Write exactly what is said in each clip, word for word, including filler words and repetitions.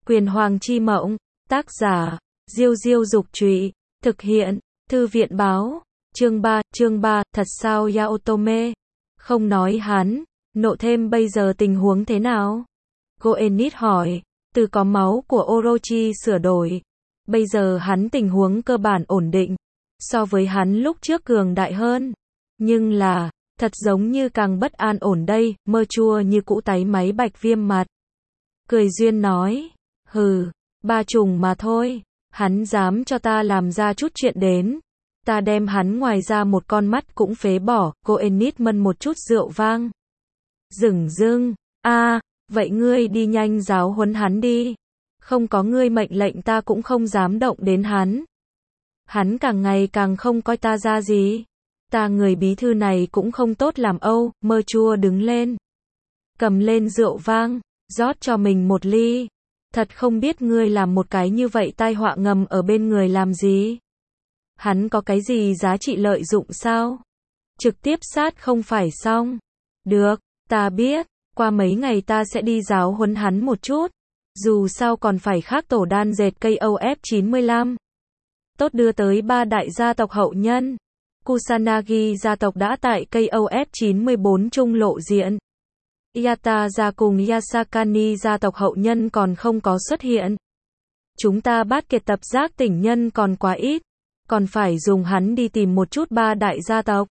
Quyền Hoàng Chi Mộng, tác giả, Diêu Diêu Dục Trụy, thực hiện, Thư viện Báo, chương ba, chương ba, thật sao Yaotome? Không nói hắn, nộ thêm bây giờ tình huống thế nào? Goenit hỏi, từ có máu của Orochi sửa đổi, bây giờ hắn tình huống cơ bản ổn định, so với hắn lúc trước cường đại hơn, nhưng là, thật giống như càng bất an ổn đây, mơ chua như cũ táy máy Bạch Viêm mặt. Cười duyên nói, hừ, ba trùng mà thôi, hắn dám cho ta làm ra chút chuyện đến, ta đem hắn ngoài ra một con mắt cũng phế bỏ. Goenit mân một chút rượu vang. Dửng dưng, a, vậy ngươi đi nhanh giáo huấn hắn đi, không có ngươi mệnh lệnh ta cũng không dám động đến hắn. Hắn càng ngày càng không coi ta ra gì. Ta người bí thư này cũng không tốt làm âu. Mơ chua đứng lên, cầm lên rượu vang, rót cho mình một ly. Thật không biết ngươi làm một cái như vậy tai họa ngầm ở bên người làm gì? Hắn có cái gì giá trị lợi dụng sao? Trực tiếp sát không phải xong. Được, ta biết, qua mấy ngày ta sẽ đi giáo huấn hắn một chút. Dù sao còn phải khác tổ đan dệt cây O F chín mươi lăm. Tốt đưa tới ba đại gia tộc hậu nhân. Kusanagi gia tộc đã tại cây O F chín mươi bốn trung lộ diện. Yatta gia cùng Yasakani gia tộc hậu nhân còn không có xuất hiện. Chúng ta bát kiệt tập giác tỉnh nhân còn quá ít, còn phải dùng hắn đi tìm một chút ba đại gia tộc.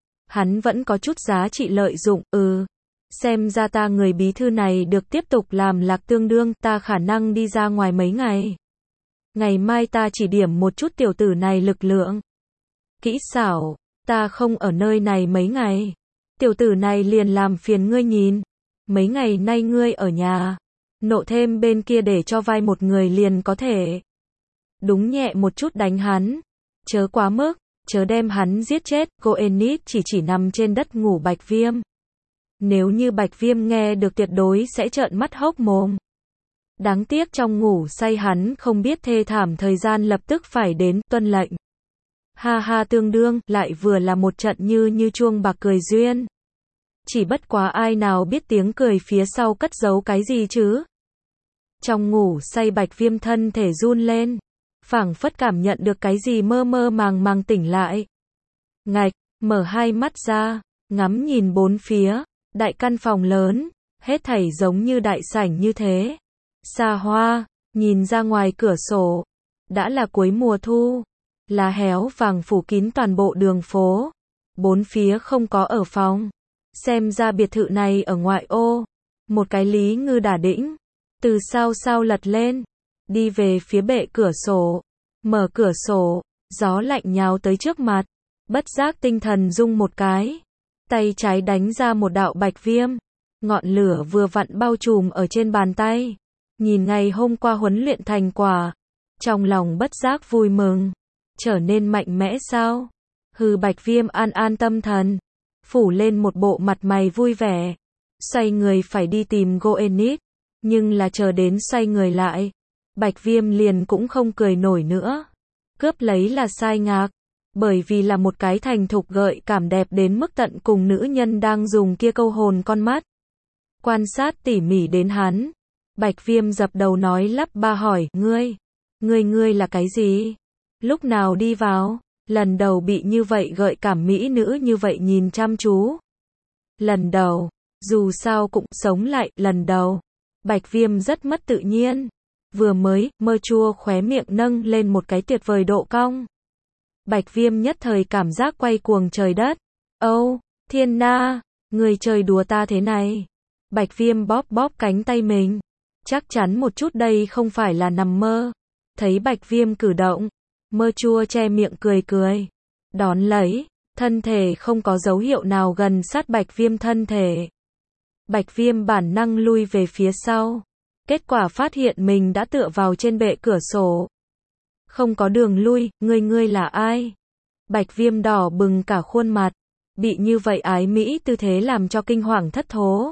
Hắn vẫn có chút giá trị lợi dụng, ừ. Xem ra ta người bí thư này được tiếp tục làm lạc tương đương, ta khả năng đi ra ngoài mấy ngày. Ngày mai ta chỉ điểm một chút tiểu tử này lực lượng. Kỹ xảo, ta không ở nơi này mấy ngày. Tiểu tử này liền làm phiền ngươi nhìn. Mấy ngày nay ngươi ở nhà, nộ thêm bên kia để cho vai một người liền có thể. Đúng nhẹ một chút đánh hắn, chớ quá mức, chớ đem hắn giết chết. Goenit chỉ chỉ nằm trên đất ngủ Bạch Viêm. Nếu như Bạch Viêm nghe được tuyệt đối sẽ trợn mắt hốc mồm. Đáng tiếc trong ngủ say hắn không biết thê thảm thời gian lập tức phải đến, tuân lệnh. Ha ha tương đương, lại vừa là một trận như như chuông bạc cười duyên. Chỉ bất quá ai nào biết tiếng cười phía sau cất giấu cái gì chứ? Trong ngủ say Bạch Viêm thân thể run lên, phảng phất cảm nhận được cái gì mơ mơ màng màng tỉnh lại. Ngạch, mở hai mắt ra, ngắm nhìn bốn phía, đại căn phòng lớn, hết thảy giống như đại sảnh như thế. Xa hoa, nhìn ra ngoài cửa sổ, đã là cuối mùa thu, lá héo vàng phủ kín toàn bộ đường phố, bốn phía không có ở phòng. Xem ra biệt thự này ở ngoại ô. Một cái Lý Ngư đả đĩnh, từ sao sao lật lên, đi về phía bệ cửa sổ, mở cửa sổ, gió lạnh nhào tới trước mặt, bất giác tinh thần rung một cái, tay trái đánh ra một đạo Bạch Viêm, ngọn lửa vừa vặn bao trùm ở trên bàn tay, nhìn ngày hôm qua huấn luyện thành quả, trong lòng bất giác vui mừng, trở nên mạnh mẽ sao? Hừ, Bạch Viêm an an tâm thần, phủ lên một bộ mặt mày vui vẻ, xoay người phải đi tìm Goenit, nhưng là chờ đến xoay người lại, Bạch Viêm liền cũng không cười nổi nữa. Cướp lấy là sai ngạc, bởi vì là một cái thành thục gợi cảm đẹp đến mức tận cùng nữ nhân đang dùng kia câu hồn con mắt. Quan sát tỉ mỉ đến hắn, Bạch Viêm dập đầu nói lắp ba hỏi, ngươi, ngươi ngươi là cái gì? Lúc nào đi vào? Lần đầu bị như vậy gợi cảm mỹ nữ như vậy nhìn chăm chú. Lần đầu, dù sao cũng sống lại, lần đầu. Bạch Viêm rất mất tự nhiên. Vừa mới, mơ chua khóe miệng nâng lên một cái tuyệt vời độ cong. Bạch Viêm nhất thời cảm giác quay cuồng trời đất. Âu, oh, thiên na, người chơi đùa ta thế này. Bạch Viêm bóp bóp cánh tay mình. Chắc chắn một chút đây không phải là nằm mơ. Thấy Bạch Viêm cử động, mơ chua che miệng cười cười, đón lấy, thân thể không có dấu hiệu nào gần sát Bạch Viêm thân thể. Bạch Viêm bản năng lui về phía sau, kết quả phát hiện mình đã tựa vào trên bệ cửa sổ. Không có đường lui, ngươi ngươi là ai? Bạch Viêm đỏ bừng cả khuôn mặt, bị như vậy ái mỹ tư thế làm cho kinh hoàng thất thố.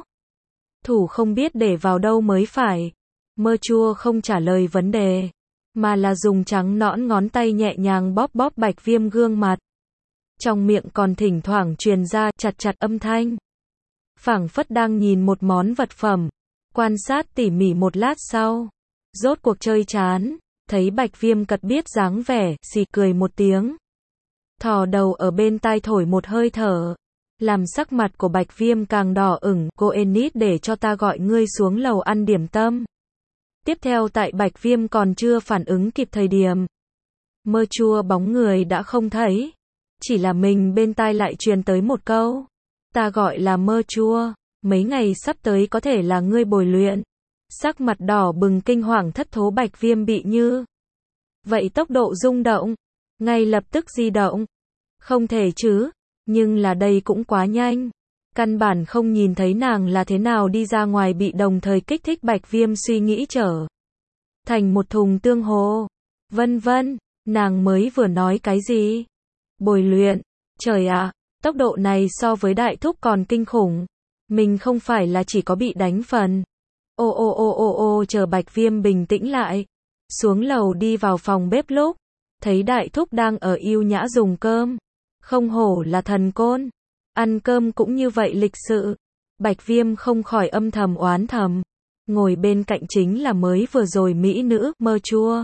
Thủ không biết để vào đâu mới phải. Mơ chua không trả lời vấn đề, mà là dùng trắng nõn ngón tay nhẹ nhàng bóp bóp Bạch Viêm gương mặt. Trong miệng còn thỉnh thoảng truyền ra chặt chặt âm thanh. Phảng phất đang nhìn một món vật phẩm. Quan sát tỉ mỉ một lát sau, Rốt cuộc chơi chán, thấy Bạch Viêm cật biết dáng vẻ, xì cười một tiếng. Thò đầu ở bên tai thổi một hơi thở. Làm sắc mặt của Bạch Viêm càng đỏ ửng, cô Enid để cho ta gọi ngươi xuống lầu ăn điểm tâm. Tiếp theo tại Bạch Viêm còn chưa phản ứng kịp thời điểm. Mơ chua bóng người đã không thấy. Chỉ là mình bên tai lại truyền tới một câu. Ta gọi là mơ chua, mấy ngày sắp tới có thể là ngươi bồi luyện. Sắc mặt đỏ bừng kinh hoàng thất thố Bạch Viêm bị như vậy tốc độ rung động, ngay lập tức di động. Không thể chứ, nhưng là đây cũng quá nhanh. Căn bản không nhìn thấy nàng là thế nào đi ra ngoài bị đồng thời kích thích Bạch Viêm suy nghĩ trở thành một thùng tương hồ. Vân vân, nàng mới vừa nói cái gì? Bồi luyện, trời ạ, tốc độ này so với đại thúc còn kinh khủng. Mình không phải là chỉ có bị đánh phần. Ô ô ô ô ô chờ Bạch Viêm bình tĩnh lại. Xuống lầu đi vào phòng bếp lúc. Thấy đại thúc đang ở yêu nhã dùng cơm. Không hổ là thần côn. Ăn cơm cũng như vậy lịch sự. Bạch Viêm không khỏi âm thầm oán thầm. Ngồi bên cạnh chính là mới vừa rồi mỹ nữ, mơ chua.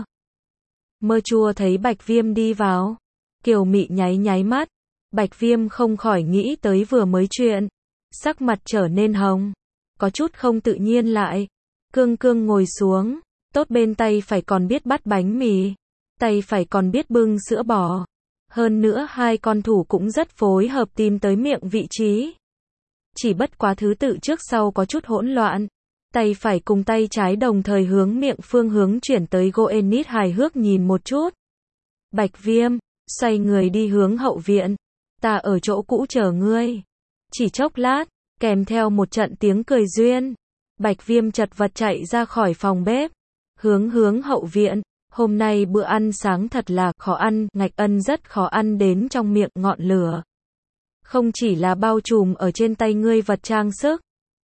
Mơ chua thấy Bạch Viêm đi vào. Kiều mị nháy nháy mắt. Bạch Viêm không khỏi nghĩ tới vừa mới chuyện. Sắc mặt trở nên hồng. Có chút không tự nhiên lại. Cương cương ngồi xuống. Tốt bên tay phải còn biết bắt bánh mì. Tay phải còn biết bưng sữa bò. Hơn nữa hai con thủ cũng rất phối hợp tìm tới miệng vị trí. Chỉ bất quá thứ tự trước sau có chút hỗn loạn. Tay phải cùng tay trái đồng thời hướng miệng phương hướng chuyển tới Goenit hài hước nhìn một chút. Bạch Viêm, xoay người đi hướng hậu viện. Ta ở chỗ cũ chờ ngươi. Chỉ chốc lát, kèm theo một trận tiếng cười duyên. Bạch Viêm chật vật chạy ra khỏi phòng bếp. Hướng hướng hậu viện. Hôm nay bữa ăn sáng thật là khó ăn, Ngạch Ân rất khó ăn đến trong miệng ngọn lửa. Không chỉ là bao trùm ở trên tay ngươi vật trang sức.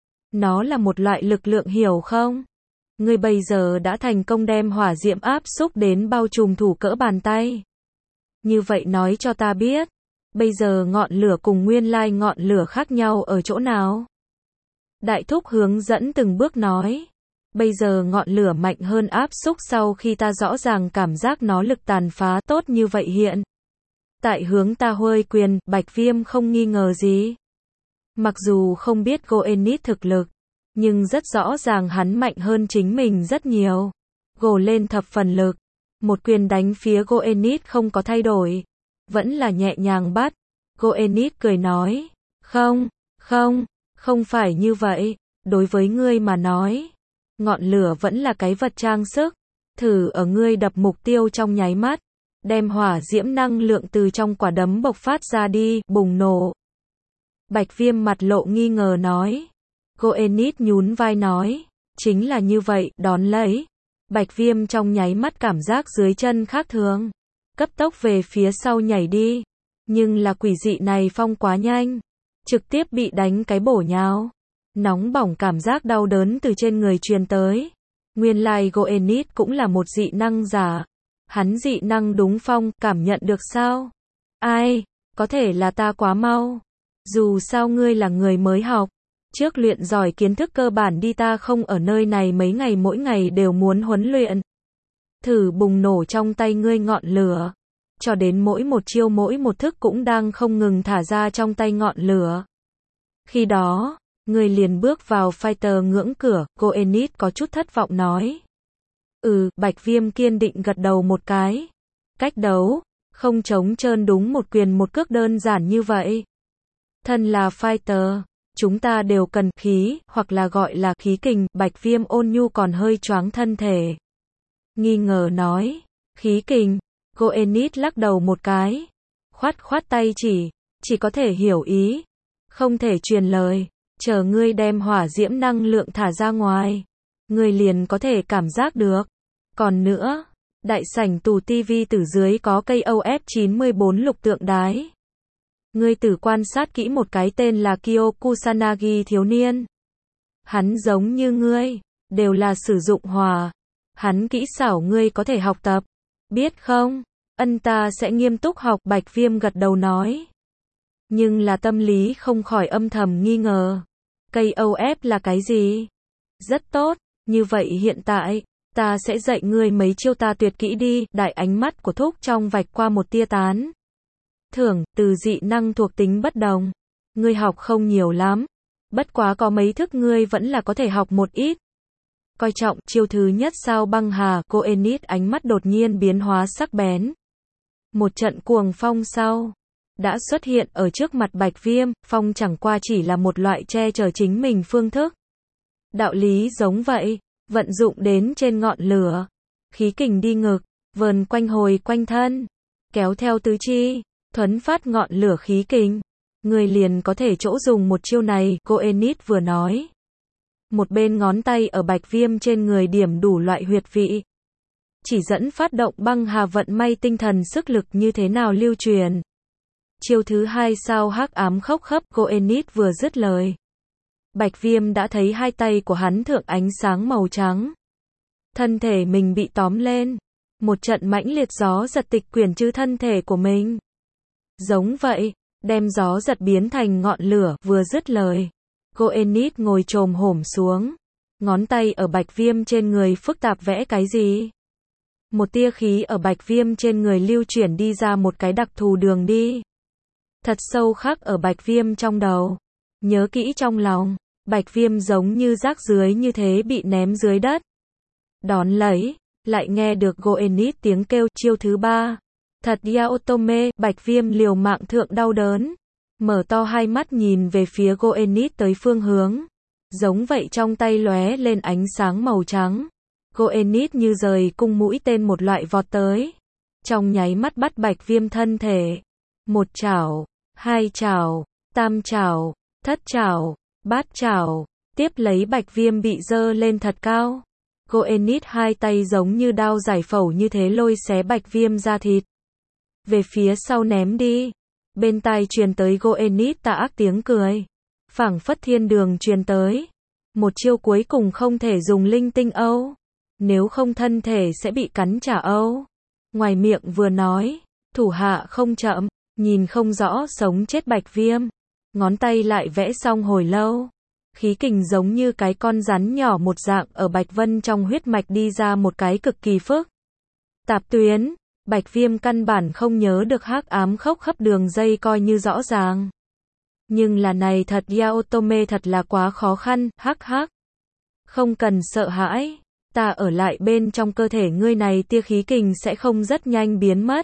Nó là một loại lực lượng hiểu không? Ngươi bây giờ đã thành công đem hỏa diệm áp xúc đến bao trùm thủ cỡ bàn tay. Như vậy nói cho ta biết. Bây giờ ngọn lửa cùng nguyên lai ngọn lửa khác nhau ở chỗ nào? Đại thúc hướng dẫn từng bước nói. Bây giờ ngọn lửa mạnh hơn áp xúc sau khi ta rõ ràng cảm giác nó lực tàn phá tốt như vậy hiện. Tại hướng ta huơi quyền, Bạch Viêm không nghi ngờ gì. Mặc dù không biết Goenit thực lực, nhưng rất rõ ràng hắn mạnh hơn chính mình rất nhiều. Gồ lên thập phần lực. Một quyền đánh phía Goenit không có thay đổi. Vẫn là nhẹ nhàng bắt. Goenit cười nói. Không, không, không phải như vậy. Đối với ngươi mà nói. Ngọn lửa vẫn là cái vật trang sức. Thử ở ngươi đập mục tiêu trong nháy mắt. Đem hỏa diễm năng lượng từ trong quả đấm bộc phát ra đi, bùng nổ. Bạch Viêm mặt lộ nghi ngờ nói. Goenit nhún vai nói. Chính là như vậy, đón lấy. Bạch Viêm trong nháy mắt cảm giác dưới chân khác thường. Cấp tốc về phía sau nhảy đi. Nhưng là quỷ dị này phong quá nhanh. Trực tiếp bị đánh cái bổ nhào. Nóng bỏng cảm giác đau đớn từ trên người truyền tới. Nguyên lai Goenit cũng là một dị năng giả. Hắn dị năng đúng phong, cảm nhận được sao? Ai? Có thể là ta quá mau. Dù sao ngươi là người mới học. Trước luyện giỏi kiến thức cơ bản đi, ta không ở nơi này mấy ngày mỗi ngày đều muốn huấn luyện. Thử bùng nổ trong tay ngươi ngọn lửa. Cho đến mỗi một chiêu mỗi một thức cũng đang không ngừng thả ra trong tay ngọn lửa. Khi đó, ngươi liền bước vào fighter ngưỡng cửa, Goenit có chút thất vọng nói. Ừ, Bạch Viêm kiên định gật đầu một cái. Cách đấu, không trống trơn đúng một quyền một cước đơn giản như vậy. Thân là fighter, chúng ta đều cần khí, hoặc là gọi là khí kình. Bạch Viêm ôn nhu còn hơi choáng thân thể. Nghi ngờ nói, khí kình. Goenit lắc đầu một cái. Khoát khoát tay chỉ, chỉ có thể hiểu ý. Không thể truyền lời. Chờ ngươi đem hỏa diễm năng lượng thả ra ngoài. Ngươi liền có thể cảm giác được. Còn nữa, đại sảnh tù tivi từ dưới có cây O F chín bốn lục tượng đái. Ngươi tử quan sát kỹ một cái tên là Kyo Kusanagi thiếu niên. Hắn giống như ngươi, đều là sử dụng hỏa. Hắn kỹ xảo ngươi có thể học tập. Biết không? Ân ta sẽ nghiêm túc học. Bạch Viêm gật đầu nói. Nhưng là tâm lý không khỏi âm thầm nghi ngờ. Cây O F là cái gì? Rất tốt, như vậy hiện tại, ta sẽ dạy ngươi mấy chiêu ta tuyệt kỹ đi, đại ánh mắt của Thúc trong vạch qua một tia tán. Thưởng, từ dị năng thuộc tính bất đồng. Ngươi học không nhiều lắm. Bất quá có mấy thức ngươi vẫn là có thể học một ít. Coi trọng, chiêu thứ nhất sao băng hà, cô Enid ánh mắt đột nhiên biến hóa sắc bén. Một trận cuồng phong sau, đã xuất hiện ở trước mặt Bạch Viêm, phong chẳng qua chỉ là một loại che chở chính mình phương thức. Đạo lý giống vậy, vận dụng đến trên ngọn lửa. Khí kình đi ngực, vờn quanh hồi quanh thân, kéo theo tứ chi, thuấn phát ngọn lửa khí kình. Người liền có thể chỗ dùng một chiêu này, cô Enid vừa nói. Một bên ngón tay ở Bạch Viêm trên người điểm đủ loại huyệt vị. Chỉ dẫn phát động băng hà vận may tinh thần sức lực như thế nào lưu truyền. Chiêu thứ hai sao hắc ám khốc khấp, cô Enid vừa dứt lời. Bạch Viêm đã thấy hai tay của hắn thượng ánh sáng màu trắng. Thân thể mình bị tóm lên. Một trận mãnh liệt gió giật tịch quyển chứ thân thể của mình. Giống vậy, đem gió giật biến thành ngọn lửa, vừa dứt lời. Cô Enid ngồi chồm hổm xuống. Ngón tay ở Bạch Viêm trên người phức tạp vẽ cái gì? Một tia khí ở Bạch Viêm trên người lưu chuyển đi ra một cái đặc thù đường đi. Thật sâu khắc ở Bạch Viêm trong đầu. Nhớ kỹ trong lòng, Bạch Viêm giống như rác dưới như thế bị ném dưới đất. Đón lấy, lại nghe được Goenit tiếng kêu chiêu thứ ba. Thật Yaotome, Bạch Viêm liều mạng thượng đau đớn. Mở to hai mắt nhìn về phía Goenit tới phương hướng. Giống vậy trong tay lóe lên ánh sáng màu trắng. Goenit như rời cung mũi tên một loại vọt tới. Trong nháy mắt bắt Bạch Viêm thân thể. Một chảo, hai chảo, tam chảo, thất chảo, bát chảo. Tiếp lấy Bạch Viêm bị dơ lên thật cao. Goenit hai tay giống như đao giải phẫu như thế lôi xé Bạch Viêm ra thịt. Về phía sau ném đi. Bên tai truyền tới Goenit tà ác tiếng cười. Phảng phất thiên đường truyền tới. Một chiêu cuối cùng không thể dùng linh tinh âu. Nếu không thân thể sẽ bị cắn trả âu. Ngoài miệng vừa nói, thủ hạ không chậm, nhìn không rõ sống chết Bạch Viêm. Ngón tay lại vẽ xong hồi lâu. Khí kình giống như cái con rắn nhỏ một dạng ở Bạch Vân trong huyết mạch đi ra một cái cực kỳ phức tạp tuyến. Bạch Viêm căn bản không nhớ được hắc ám khốc khắp đường dây coi như rõ ràng. Nhưng là này thật Yaotome thật là quá khó khăn, hắc hắc. Không cần sợ hãi, ta ở lại bên trong cơ thể ngươi này tia khí kình sẽ không rất nhanh biến mất.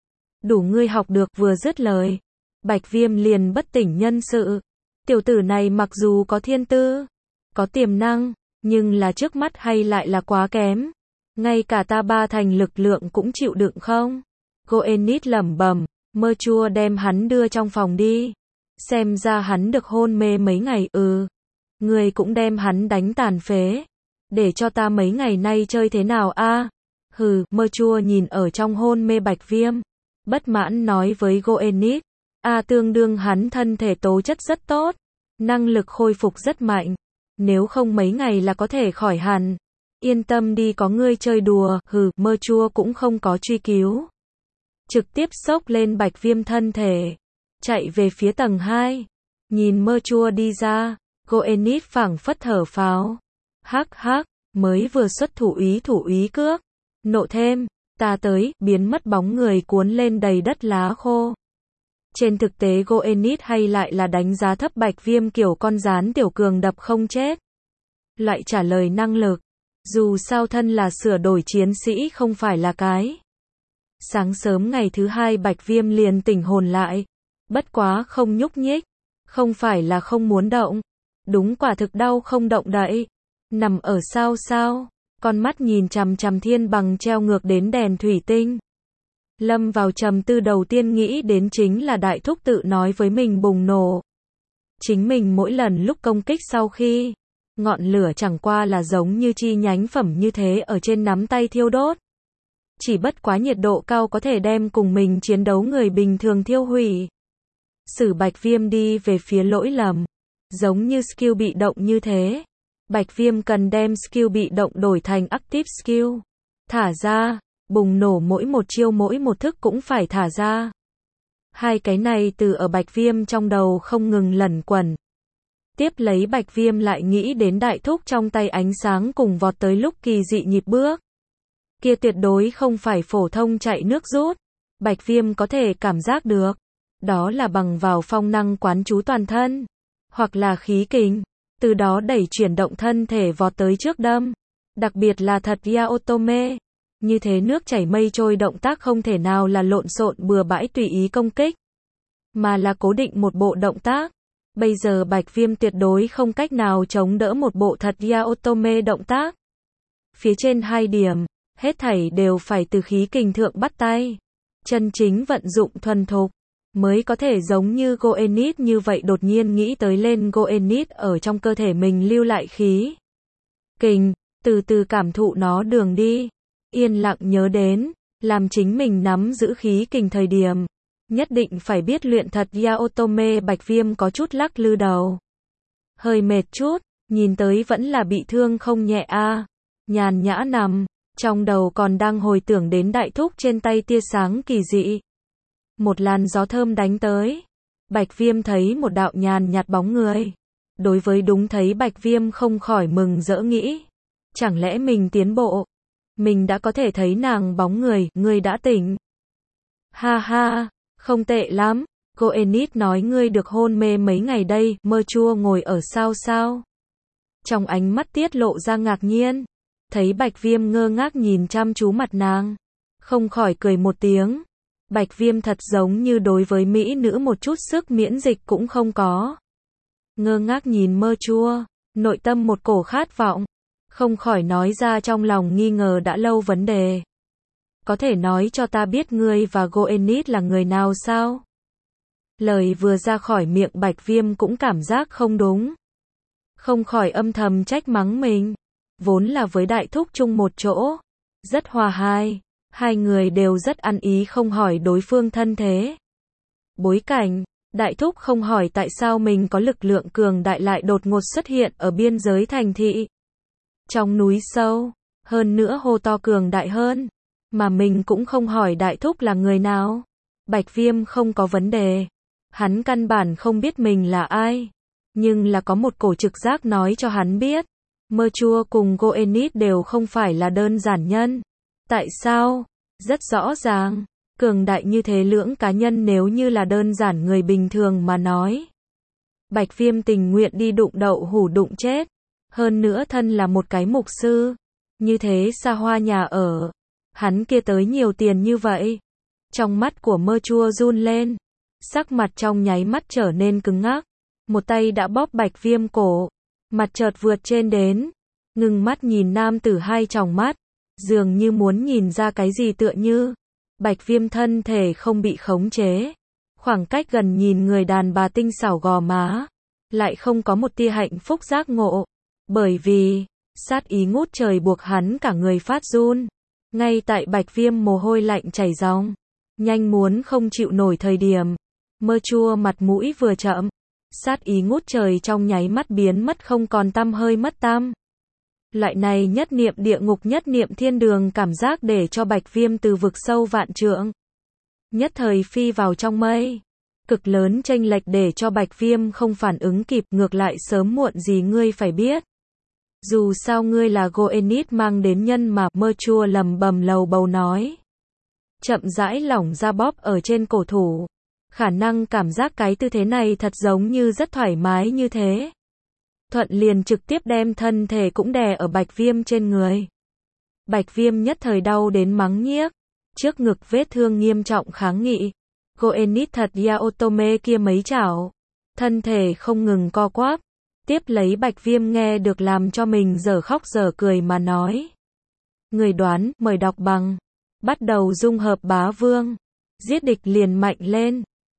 Đủ ngươi học được, vừa dứt lời. Bạch Viêm liền bất tỉnh nhân sự. Tiểu tử này mặc dù có thiên tư, có tiềm năng, nhưng là trước mắt hay lại là quá kém. Ngay cả ta ba thành lực lượng cũng chịu đựng không? Goenit lẩm bẩm, mơ chua đem hắn đưa trong phòng đi. Xem ra hắn được hôn mê mấy ngày, ừ. Người cũng đem hắn đánh tàn phế. Để cho ta mấy ngày nay chơi thế nào a? À? Hừ, mơ chua nhìn ở trong hôn mê Bạch Viêm. Bất mãn nói với Goenit. A à, tương đương hắn thân thể tố chất rất tốt. Năng lực khôi phục rất mạnh. Nếu không mấy ngày là có thể khỏi hẳn. Yên tâm đi, có ngươi chơi đùa. Hừ, mơ chua cũng không có truy cứu. Trực tiếp xốc lên Bạch Viêm thân thể. Chạy về phía tầng hai. Nhìn mơ chua đi ra. Goenit phảng phất thở phào. Hắc hắc, mới vừa xuất thủ úy thủ úy cước. Nộ thêm, ta tới, biến mất bóng người cuốn lên đầy đất lá khô. Trên thực tế Goenit hay lại là đánh giá thấp Bạch Viêm kiểu con rán tiểu cường đập không chết. Loại trả lời năng lực. Dù sao thân là sửa đổi chiến sĩ không phải là cái. Sáng sớm ngày thứ hai Bạch Viêm liền tỉnh hồn lại. Bất quá không nhúc nhích. Không phải là không muốn động. Đúng quả thực đau không động đậy. Nằm ở sao sao. Con mắt nhìn chằm chằm thiên bằng treo ngược đến đèn thủy tinh. Lâm vào trầm tư, đầu tiên nghĩ đến chính là đại thúc tự nói với mình bùng nổ. Chính mình mỗi lần lúc công kích sau khi ngọn lửa chẳng qua là giống như chi nhánh phẩm như thế ở trên nắm tay thiêu đốt. Chỉ bất quá nhiệt độ cao có thể đem cùng mình chiến đấu người bình thường thiêu hủy. Sử Bạch Viêm đi về phía lỗi lầm. Giống như skill bị động như thế. Bạch Viêm cần đem skill bị động đổi thành active skill. Thả ra, bùng nổ mỗi một chiêu mỗi một thức cũng phải thả ra. Hai cái này từ ở Bạch Viêm trong đầu không ngừng lẩn quẩn. Tiếp lấy Bạch Viêm lại nghĩ đến đại thúc trong tay ánh sáng cùng vọt tới lúc kỳ dị nhịp bước. Kia tuyệt đối không phải phổ thông chạy nước rút. Bạch Viêm có thể cảm giác được. Đó là bằng vào phong năng quán chú toàn thân. Hoặc là khí kình. Từ đó đẩy chuyển động thân thể vọt tới trước đâm. Đặc biệt là thật Yaotome. Như thế nước chảy mây trôi động tác không thể nào là lộn xộn bừa bãi tùy ý công kích. Mà là cố định một bộ động tác. Bây giờ Bạch Viêm tuyệt đối không cách nào chống đỡ một bộ thật Yaotome động tác. Phía trên hai điểm, hết thảy đều phải từ khí kình thượng bắt tay. Chân chính vận dụng thuần thục, mới có thể giống như Goenit như vậy đột nhiên nghĩ tới lên Goenit ở trong cơ thể mình lưu lại khí kình, từ từ cảm thụ nó đường đi. Yên lặng nhớ đến, làm chính mình nắm giữ khí kình thời điểm. Nhất định phải biết luyện thật Yaotome. Bạch Viêm có chút lắc lư đầu. Hơi mệt chút, nhìn tới vẫn là bị thương không nhẹ a. À. Nhàn nhã nằm, trong đầu còn đang hồi tưởng đến đại thúc trên tay tia sáng kỳ dị. Một làn gió thơm đánh tới. Bạch Viêm thấy một đạo nhàn nhạt bóng người. Đối với đúng thấy Bạch Viêm không khỏi mừng rỡ nghĩ. Chẳng lẽ mình tiến bộ? Mình đã có thể thấy nàng bóng người, ngươi đã tỉnh. Ha ha, không tệ lắm. Goenit nói ngươi được hôn mê mấy ngày đây, mơ chua ngồi ở sao sao. Trong ánh mắt tiết lộ ra ngạc nhiên. Thấy Bạch Viêm ngơ ngác nhìn chăm chú mặt nàng. Không khỏi cười một tiếng. Bạch Viêm thật giống như đối với mỹ nữ một chút sức miễn dịch cũng không có. Ngơ ngác nhìn mơ chua, nội tâm một cổ khát vọng. Không khỏi nói ra trong lòng nghi ngờ đã lâu vấn đề. Có thể nói cho ta biết ngươi và Goenit là người nào sao? Lời vừa ra khỏi miệng Bạch Viêm cũng cảm giác không đúng. Không khỏi âm thầm trách mắng mình. Vốn là với đại thúc chung một chỗ. Rất hòa hai. Hai người đều rất ăn ý không hỏi đối phương thân thế. Bối cảnh, đại thúc không hỏi tại sao mình có lực lượng cường đại lại đột ngột xuất hiện ở biên giới thành thị. Trong núi sâu, hơn nữa hô to cường đại hơn. Mà mình cũng không hỏi đại thúc là người nào. Bạch Viêm không có vấn đề. Hắn căn bản không biết mình là ai. Nhưng là có một cổ trực giác nói cho hắn biết. Mơ chua cùng Goenit đều không phải là đơn giản nhân. Tại sao? Rất rõ ràng. Cường đại như thế lưỡng cá nhân nếu như là đơn giản người bình thường mà nói. Bạch Viêm tình nguyện đi đụng đậu hủ đụng chết. Hơn nữa thân là một cái mục sư. Như thế xa hoa nhà ở. Hắn kia tới nhiều tiền như vậy. Trong mắt của mơ chua run lên. Sắc mặt trong nháy mắt trở nên cứng ngắc. Một tay đã bóp Bạch Viêm cổ. Mặt chợt vượt trên đến. Ngừng mắt nhìn nam tử hai tròng mắt. Dường như muốn nhìn ra cái gì tựa như. Bạch Viêm thân thể không bị khống chế. Khoảng cách gần nhìn người đàn bà tinh xảo gò má. Lại không có một tia hạnh phúc giác ngộ. Bởi vì, sát ý ngút trời buộc hắn cả người phát run. Ngay tại Bạch Viêm mồ hôi lạnh chảy ròng. Nhanh muốn không chịu nổi thời điểm. Mơ chua mặt mũi vừa chậm. Sát ý ngút trời trong nháy mắt biến mất không còn tăm hơi mất tăm. Loại này nhất niệm địa ngục nhất niệm thiên đường cảm giác để cho Bạch Viêm từ vực sâu vạn trượng. Nhất thời phi vào trong mây. Cực lớn chênh lệch để cho Bạch Viêm không phản ứng kịp ngược lại sớm muộn gì ngươi phải biết. Dù sao ngươi là Goenit mang đến nhân mà mơ chua lầm bầm lầu bầu nói. Chậm rãi lỏng ra bóp ở trên cổ thủ. Khả năng cảm giác cái tư thế này thật giống như rất thoải mái như thế. Thuận liền trực tiếp đem thân thể cũng đè ở Bạch Viêm trên người. Bạch Viêm nhất thời đau đến mắng nhiếc. Trước ngực vết thương nghiêm trọng kháng nghị. Goenit thật Yaotome kia mấy chảo. Thân thể không ngừng co quắp. Tiếp lấy Bạch Viêm nghe được làm cho mình dở khóc dở cười mà nói. Người đoán, mời đọc bằng. Bắt đầu dung hợp bá vương. Giết địch liền mạnh lên.